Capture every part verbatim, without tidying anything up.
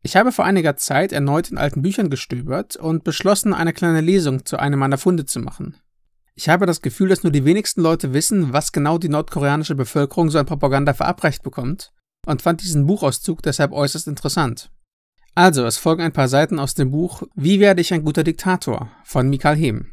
Ich habe vor einiger Zeit erneut in alten Büchern gestöbert und beschlossen, eine kleine Lesung zu einem meiner Funde zu machen. Ich habe das Gefühl, dass nur die wenigsten Leute wissen, was genau die nordkoreanische Bevölkerung so an Propaganda verabreicht bekommt, und fand diesen Buchauszug deshalb äußerst interessant. Also, es folgen ein paar Seiten aus dem Buch Wie werde ich ein guter Diktator von Michael Hem.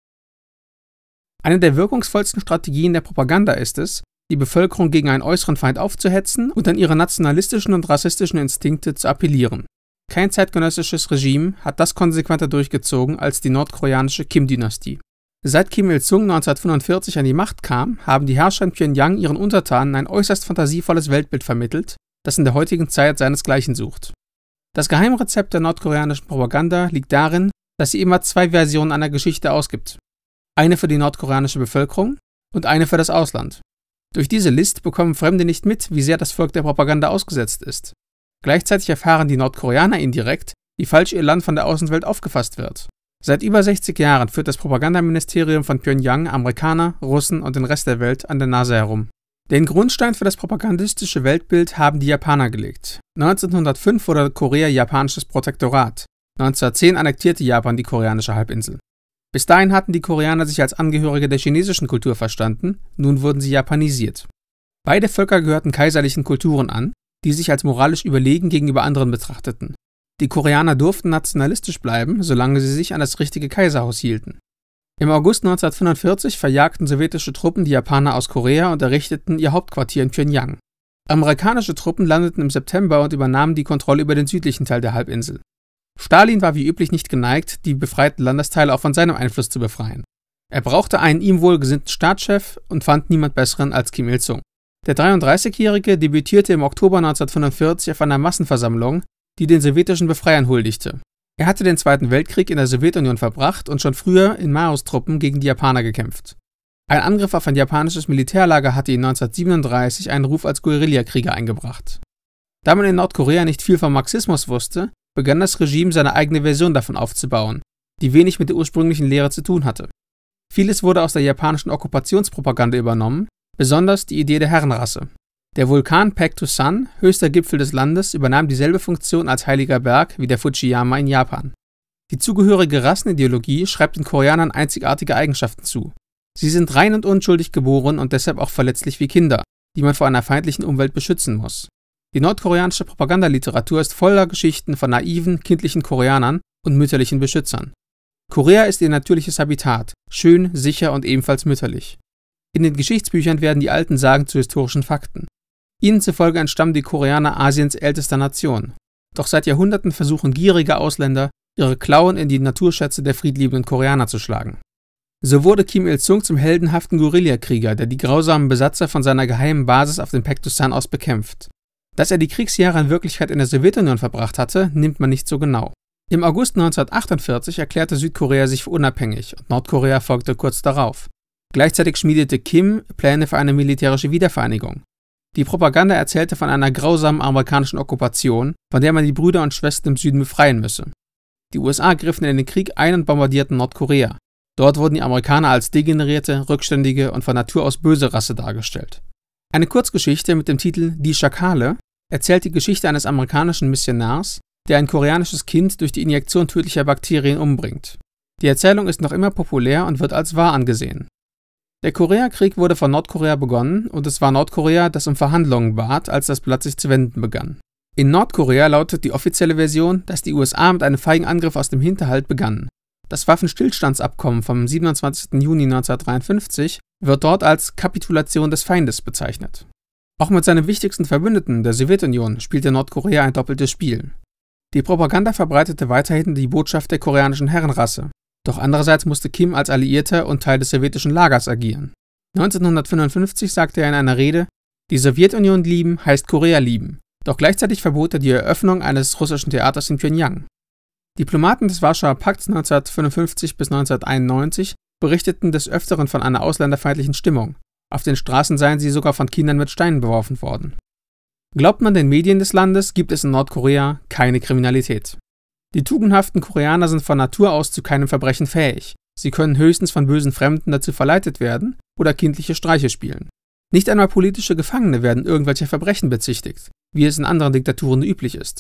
Eine der wirkungsvollsten Strategien der Propaganda ist es, die Bevölkerung gegen einen äußeren Feind aufzuhetzen und an ihre nationalistischen und rassistischen Instinkte zu appellieren. Kein zeitgenössisches Regime hat das konsequenter durchgezogen als die nordkoreanische Kim-Dynastie. Seit Kim Il-sung neunzehnhundertfünfundvierzig an die Macht kam, haben die Herrscher in Pjöngjang ihren Untertanen ein äußerst fantasievolles Weltbild vermittelt, das in der heutigen Zeit seinesgleichen sucht. Das Geheimrezept der nordkoreanischen Propaganda liegt darin, dass sie immer zwei Versionen einer Geschichte ausgibt. Eine für die nordkoreanische Bevölkerung und eine für das Ausland. Durch diese List bekommen Fremde nicht mit, wie sehr das Volk der Propaganda ausgesetzt ist. Gleichzeitig erfahren die Nordkoreaner indirekt, wie falsch ihr Land von der Außenwelt aufgefasst wird. Seit über sechzig Jahren führt das Propagandaministerium von Pjöngjang Amerikaner, Russen und den Rest der Welt an der Nase herum. Den Grundstein für das propagandistische Weltbild haben die Japaner gelegt. neunzehnhundertfünf wurde Korea japanisches Protektorat. neunzehnhundertzehn annektierte Japan die koreanische Halbinsel. Bis dahin hatten die Koreaner sich als Angehörige der chinesischen Kultur verstanden, nun wurden sie japanisiert. Beide Völker gehörten kaiserlichen Kulturen an, die sich als moralisch überlegen gegenüber anderen betrachteten. Die Koreaner durften nationalistisch bleiben, solange sie sich an das richtige Kaiserhaus hielten. Im August neunzehnhundertfünfundvierzig verjagten sowjetische Truppen die Japaner aus Korea und errichteten ihr Hauptquartier in Pjöngjang. Amerikanische Truppen landeten im September und übernahmen die Kontrolle über den südlichen Teil der Halbinsel. Stalin war wie üblich nicht geneigt, die befreiten Landesteile auch von seinem Einfluss zu befreien. Er brauchte einen ihm wohlgesinnten Staatschef und fand niemand besseren als Kim Il-sung. Der dreiunddreißigjährige debütierte im Oktober neunzehnhundertfünfundvierzig auf einer Massenversammlung, die den sowjetischen Befreiern huldigte. Er hatte den Zweiten Weltkrieg in der Sowjetunion verbracht und schon früher in Maos Truppen gegen die Japaner gekämpft. Ein Angriff auf ein japanisches Militärlager hatte ihm neunzehnhundertsiebenunddreißig einen Ruf als Guerillakrieger eingebracht. Da man in Nordkorea nicht viel vom Marxismus wusste, begann das Regime seine eigene Version davon aufzubauen, die wenig mit der ursprünglichen Lehre zu tun hatte. Vieles wurde aus der japanischen Okkupationspropaganda übernommen, besonders die Idee der Herrenrasse. Der Vulkan Paektusan, höchster Gipfel des Landes, übernahm dieselbe Funktion als heiliger Berg wie der Fujiyama in Japan. Die zugehörige Rassenideologie schreibt den Koreanern einzigartige Eigenschaften zu. Sie sind rein und unschuldig geboren und deshalb auch verletzlich wie Kinder, die man vor einer feindlichen Umwelt beschützen muss. Die nordkoreanische Propagandaliteratur ist voller Geschichten von naiven, kindlichen Koreanern und mütterlichen Beschützern. Korea ist ihr natürliches Habitat, schön, sicher und ebenfalls mütterlich. In den Geschichtsbüchern werden die alten Sagen zu historischen Fakten. Ihnen zufolge entstammen die Koreaner Asiens ältester Nation. Doch seit Jahrhunderten versuchen gierige Ausländer, ihre Klauen in die Naturschätze der friedliebenden Koreaner zu schlagen. So wurde Kim Il-sung zum heldenhaften Guerillakrieger, der die grausamen Besatzer von seiner geheimen Basis auf dem Paektusan aus bekämpft. Dass er die Kriegsjahre in Wirklichkeit in der Sowjetunion verbracht hatte, nimmt man nicht so genau. Im August neunzehnhundertachtundvierzig erklärte Südkorea sich für unabhängig und Nordkorea folgte kurz darauf. Gleichzeitig schmiedete Kim Pläne für eine militärische Wiedervereinigung. Die Propaganda erzählte von einer grausamen amerikanischen Okkupation, von der man die Brüder und Schwestern im Süden befreien müsse. Die U S A griffen in den Krieg ein und bombardierten Nordkorea. Dort wurden die Amerikaner als degenerierte, rückständige und von Natur aus böse Rasse dargestellt. Eine Kurzgeschichte mit dem Titel Die Schakale erzählt die Geschichte eines amerikanischen Missionars, der ein koreanisches Kind durch die Injektion tödlicher Bakterien umbringt. Die Erzählung ist noch immer populär und wird als wahr angesehen. Der Koreakrieg wurde von Nordkorea begonnen und es war Nordkorea, das um Verhandlungen bat, als das Blatt sich zu wenden begann. In Nordkorea lautet die offizielle Version, dass die U S A mit einem feigen Angriff aus dem Hinterhalt begannen. Das Waffenstillstandsabkommen vom siebenundzwanzigsten Juni neunzehnhundertdreiundfünfzig wird dort als Kapitulation des Feindes bezeichnet. Auch mit seinem wichtigsten Verbündeten, der Sowjetunion, spielte Nordkorea ein doppeltes Spiel. Die Propaganda verbreitete weiterhin die Botschaft der koreanischen Herrenrasse. Doch andererseits musste Kim als Alliierter und Teil des sowjetischen Lagers agieren. neunzehnhundertfünfundfünfzig sagte er in einer Rede, die Sowjetunion lieben heißt Korea lieben. Doch gleichzeitig verbot er die Eröffnung eines russischen Theaters in Pjöngjang. Diplomaten des Warschauer Pakts neunzehnhundertfünfundfünfzig bis neunzehnhunderteinundneunzig berichteten des Öfteren von einer ausländerfeindlichen Stimmung. Auf den Straßen seien sie sogar von Kindern mit Steinen beworfen worden. Glaubt man den Medien des Landes, gibt es in Nordkorea keine Kriminalität. Die tugendhaften Koreaner sind von Natur aus zu keinem Verbrechen fähig. Sie können höchstens von bösen Fremden dazu verleitet werden oder kindliche Streiche spielen. Nicht einmal politische Gefangene werden irgendwelcher Verbrechen bezichtigt, wie es in anderen Diktaturen üblich ist.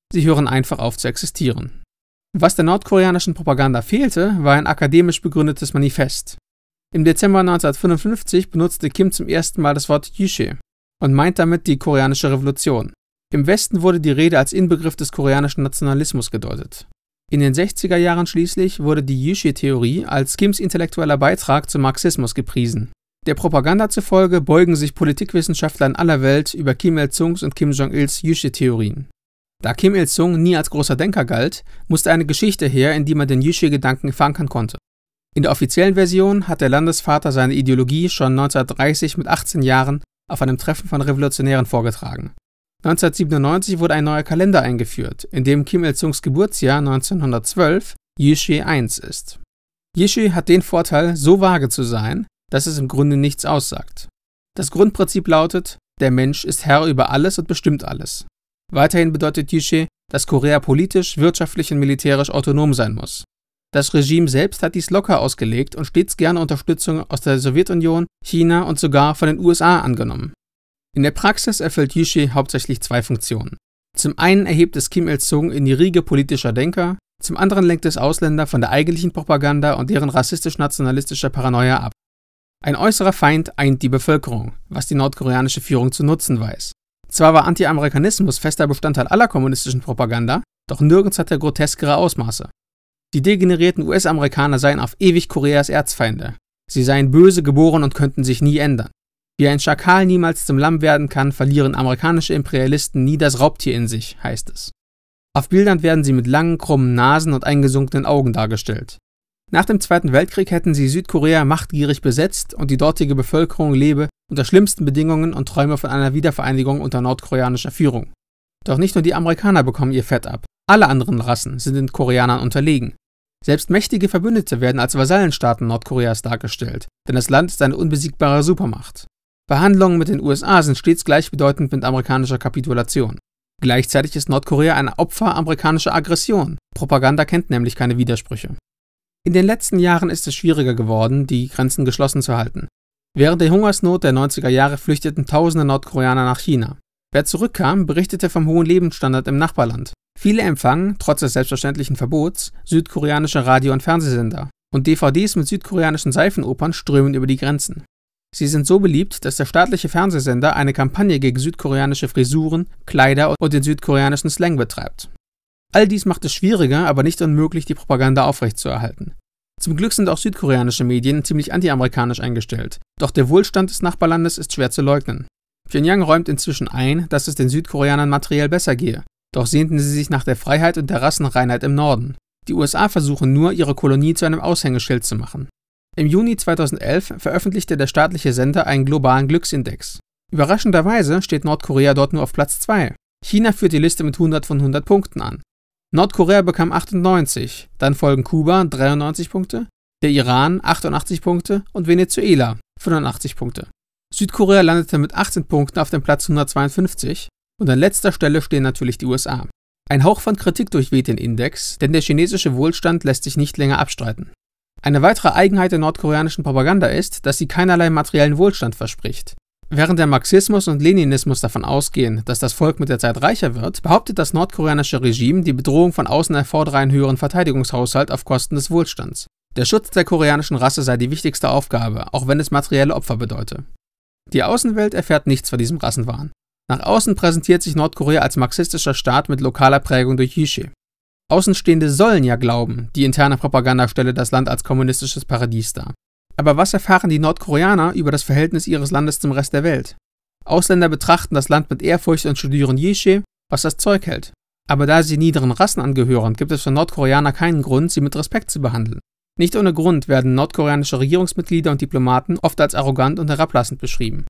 Sie hören einfach auf zu existieren. Was der nordkoreanischen Propaganda fehlte, war ein akademisch begründetes Manifest. Im Dezember neunzehnhundertfünfundfünfzig benutzte Kim zum ersten Mal das Wort Juche und meint damit die koreanische Revolution. Im Westen wurde die Rede als Inbegriff des koreanischen Nationalismus gedeutet. In den sechziger Jahren schließlich wurde die Juche-Theorie als Kims intellektueller Beitrag zum Marxismus gepriesen. Der Propaganda zufolge beugen sich Politikwissenschaftler in aller Welt über Kim Il-sungs und Kim Jong-ils Juche-Theorien. Da Kim Il-sung nie als großer Denker galt, musste eine Geschichte her, in die man den Juche-Gedanken verankern konnte. In der offiziellen Version hat der Landesvater seine Ideologie schon neunzehnhundertdreißig mit achtzehn Jahren auf einem Treffen von Revolutionären vorgetragen. neunzehnhundertsiebenundneunzig wurde ein neuer Kalender eingeführt, in dem Kim Il-sungs Geburtsjahr neunzehnhundertzwölf Juche eins ist. Juche hat den Vorteil, so vage zu sein, dass es im Grunde nichts aussagt. Das Grundprinzip lautet, der Mensch ist Herr über alles und bestimmt alles. Weiterhin bedeutet Juche, dass Korea politisch, wirtschaftlich und militärisch autonom sein muss. Das Regime selbst hat dies locker ausgelegt und stets gerne Unterstützung aus der Sowjetunion, China und sogar von den U S A angenommen. In der Praxis erfüllt Juche hauptsächlich zwei Funktionen. Zum einen erhebt es Kim Il-sung in die Riege politischer Denker, zum anderen lenkt es Ausländer von der eigentlichen Propaganda und deren rassistisch-nationalistischer Paranoia ab. Ein äußerer Feind eint die Bevölkerung, was die nordkoreanische Führung zu nutzen weiß. Zwar war Anti-Amerikanismus fester Bestandteil aller kommunistischen Propaganda, doch nirgends hat er groteskere Ausmaße. Die degenerierten U S-Amerikaner seien auf ewig Koreas Erzfeinde. Sie seien böse geboren und könnten sich nie ändern. Wie ein Schakal niemals zum Lamm werden kann, verlieren amerikanische Imperialisten nie das Raubtier in sich, heißt es. Auf Bildern werden sie mit langen, krummen Nasen und eingesunkenen Augen dargestellt. Nach dem Zweiten Weltkrieg hätten sie Südkorea machtgierig besetzt und die dortige Bevölkerung lebe unter schlimmsten Bedingungen und träume von einer Wiedervereinigung unter nordkoreanischer Führung. Doch nicht nur die Amerikaner bekommen ihr Fett ab, alle anderen Rassen sind den Koreanern unterlegen. Selbst mächtige Verbündete werden als Vasallenstaaten Nordkoreas dargestellt, denn das Land ist eine unbesiegbare Supermacht. Verhandlungen mit den U S A sind stets gleichbedeutend mit amerikanischer Kapitulation. Gleichzeitig ist Nordkorea ein Opfer amerikanischer Aggression. Propaganda kennt nämlich keine Widersprüche. In den letzten Jahren ist es schwieriger geworden, die Grenzen geschlossen zu halten. Während der Hungersnot der neunziger Jahre flüchteten tausende Nordkoreaner nach China. Wer zurückkam, berichtete vom hohen Lebensstandard im Nachbarland. Viele empfangen, trotz des selbstverständlichen Verbots, südkoreanische Radio- und Fernsehsender. Und D V Ds mit südkoreanischen Seifenopern strömen über die Grenzen. Sie sind so beliebt, dass der staatliche Fernsehsender eine Kampagne gegen südkoreanische Frisuren, Kleider und den südkoreanischen Slang betreibt. All dies macht es schwieriger, aber nicht unmöglich, die Propaganda aufrechtzuerhalten. Zum Glück sind auch südkoreanische Medien ziemlich anti-amerikanisch eingestellt, doch der Wohlstand des Nachbarlandes ist schwer zu leugnen. Pyongyang räumt inzwischen ein, dass es den Südkoreanern materiell besser gehe, doch sehnten sie sich nach der Freiheit und der Rassenreinheit im Norden. Die U S A versuchen nur, ihre Kolonie zu einem Aushängeschild zu machen. Im Juni zweitausendelf veröffentlichte der staatliche Sender einen globalen Glücksindex. Überraschenderweise steht Nordkorea dort nur auf Platz zwei. China führt die Liste mit hundert von hundert Punkten an. Nordkorea bekam achtundneunzig, dann folgen Kuba dreiundneunzig Punkte, der Iran achtundachtzig Punkte und Venezuela fünfundachtzig Punkte. Südkorea landete mit achtzehn Punkten auf dem Platz hundertzweiundfünfzig und an letzter Stelle stehen natürlich die U S A. Ein Hauch von Kritik durchweht den Index, denn der chinesische Wohlstand lässt sich nicht länger abstreiten. Eine weitere Eigenheit der nordkoreanischen Propaganda ist, dass sie keinerlei materiellen Wohlstand verspricht. Während der Marxismus und Leninismus davon ausgehen, dass das Volk mit der Zeit reicher wird, behauptet das nordkoreanische Regime, die Bedrohung von außen erfordere einen höheren Verteidigungshaushalt auf Kosten des Wohlstands. Der Schutz der koreanischen Rasse sei die wichtigste Aufgabe, auch wenn es materielle Opfer bedeute. Die Außenwelt erfährt nichts von diesem Rassenwahn. Nach außen präsentiert sich Nordkorea als marxistischer Staat mit lokaler Prägung durch Juche. Außenstehende sollen ja glauben, die interne Propaganda stelle das Land als kommunistisches Paradies dar. Aber was erfahren die Nordkoreaner über das Verhältnis ihres Landes zum Rest der Welt? Ausländer betrachten das Land mit Ehrfurcht und studieren Juche, was das Zeug hält. Aber da sie niederen Rassen angehören, gibt es für Nordkoreaner keinen Grund, sie mit Respekt zu behandeln. Nicht ohne Grund werden nordkoreanische Regierungsmitglieder und Diplomaten oft als arrogant und herablassend beschrieben.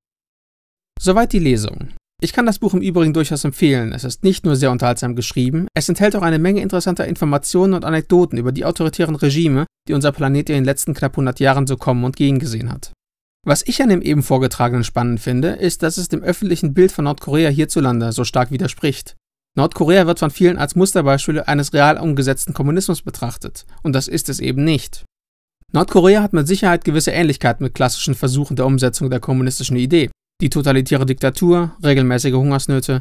Soweit die Lesung. Ich kann das Buch im Übrigen durchaus empfehlen. Es ist nicht nur sehr unterhaltsam geschrieben, es enthält auch eine Menge interessanter Informationen und Anekdoten über die autoritären Regime, die unser Planet in den letzten knapp hundert Jahren so kommen und gehen gesehen hat. Was ich an dem eben vorgetragenen spannend finde, ist, dass es dem öffentlichen Bild von Nordkorea hierzulande so stark widerspricht. Nordkorea wird von vielen als Musterbeispiel eines real umgesetzten Kommunismus betrachtet, und das ist es eben nicht. Nordkorea hat mit Sicherheit gewisse Ähnlichkeiten mit klassischen Versuchen der Umsetzung der kommunistischen Idee. Die totalitäre Diktatur, regelmäßige Hungersnöte,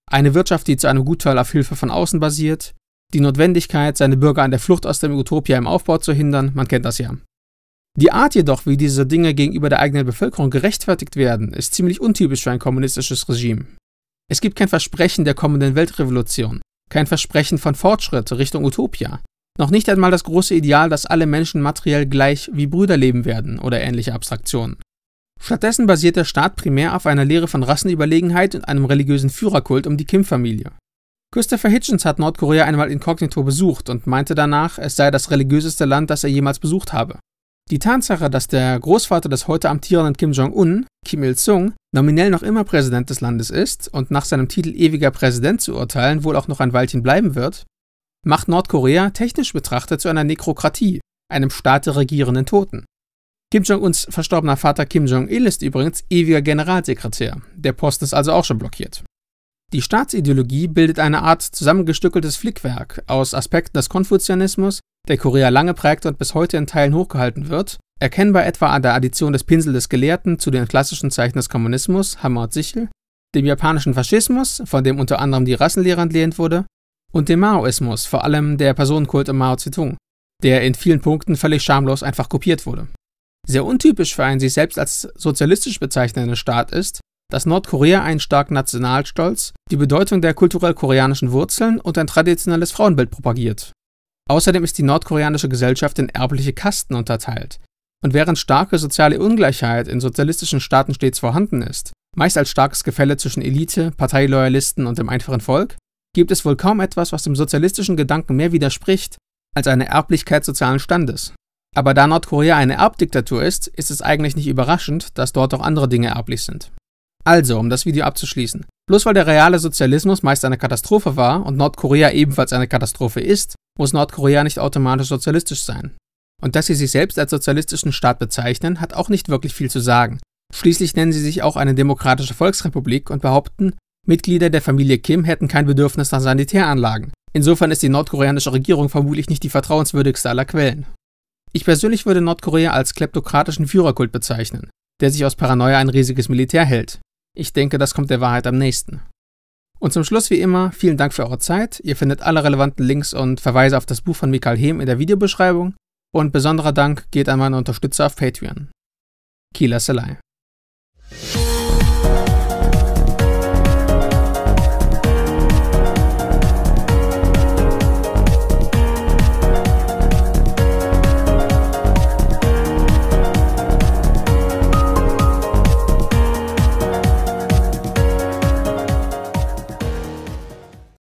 Eine Wirtschaft, die zu einem Gutteil auf Hilfe von außen basiert, die Notwendigkeit, seine Bürger an der Flucht aus dem Utopia im Aufbau zu hindern, man kennt das ja. Die Art jedoch, wie diese Dinge gegenüber der eigenen Bevölkerung gerechtfertigt werden, ist ziemlich untypisch für ein kommunistisches Regime. Es gibt kein Versprechen der kommenden Weltrevolution, kein Versprechen von Fortschritt Richtung Utopia, noch nicht einmal das große Ideal, dass alle Menschen materiell gleich wie Brüder leben werden oder ähnliche Abstraktionen. Stattdessen basiert der Staat primär auf einer Lehre von Rassenüberlegenheit und einem religiösen Führerkult um die Kim-Familie. Christopher Hitchens hat Nordkorea einmal inkognito besucht und meinte danach, es sei das religiöseste Land, das er jemals besucht habe. Die Tatsache, dass der Großvater des heute amtierenden Kim Jong-un, Kim Il-sung, nominell noch immer Präsident des Landes ist und nach seinem Titel ewiger Präsident zu urteilen wohl auch noch ein Weilchen bleiben wird, macht Nordkorea technisch betrachtet zu einer Nekrokratie, einem Staat der regierenden Toten. Kim Jong-uns verstorbener Vater Kim Jong-il ist übrigens ewiger Generalsekretär, der Posten ist also auch schon blockiert. Die Staatsideologie bildet eine Art zusammengestückeltes Flickwerk aus Aspekten des Konfuzianismus, der Korea lange prägte und bis heute in Teilen hochgehalten wird, erkennbar etwa an der Addition des Pinsel des Gelehrten zu den klassischen Zeichen des Kommunismus, Hammer und Sichel, dem japanischen Faschismus, von dem unter anderem die Rassenlehre entlehnt wurde, und dem Maoismus, vor allem der Personenkult um Mao Zedong, der in vielen Punkten völlig schamlos einfach kopiert wurde. Sehr untypisch für einen sich selbst als sozialistisch bezeichnenden Staat ist, dass Nordkorea einen starken Nationalstolz, die Bedeutung der kulturell koreanischen Wurzeln und ein traditionelles Frauenbild propagiert. Außerdem ist die nordkoreanische Gesellschaft in erbliche Kasten unterteilt. Und während starke soziale Ungleichheit in sozialistischen Staaten stets vorhanden ist, meist als starkes Gefälle zwischen Elite, Parteiloyalisten und dem einfachen Volk, gibt es wohl kaum etwas, was dem sozialistischen Gedanken mehr widerspricht, als eine Erblichkeit sozialen Standes. Aber da Nordkorea eine Erbdiktatur ist, ist es eigentlich nicht überraschend, dass dort auch andere Dinge erblich sind. Also, um das Video abzuschließen, bloß weil der reale Sozialismus meist eine Katastrophe war und Nordkorea ebenfalls eine Katastrophe ist, muss Nordkorea nicht automatisch sozialistisch sein. Und dass sie sich selbst als sozialistischen Staat bezeichnen, hat auch nicht wirklich viel zu sagen. Schließlich nennen sie sich auch eine demokratische Volksrepublik und behaupten, Mitglieder der Familie Kim hätten kein Bedürfnis nach Sanitäranlagen. Insofern ist die nordkoreanische Regierung vermutlich nicht die vertrauenswürdigste aller Quellen. Ich persönlich würde Nordkorea als kleptokratischen Führerkult bezeichnen, der sich aus Paranoia ein riesiges Militär hält. Ich denke, das kommt der Wahrheit am nächsten. Und zum Schluss wie immer, vielen Dank für eure Zeit. Ihr findet alle relevanten Links und Verweise auf das Buch von Michael Hem in der Videobeschreibung. Und besonderer Dank geht an meine Unterstützer auf Patreon. Kila Selai.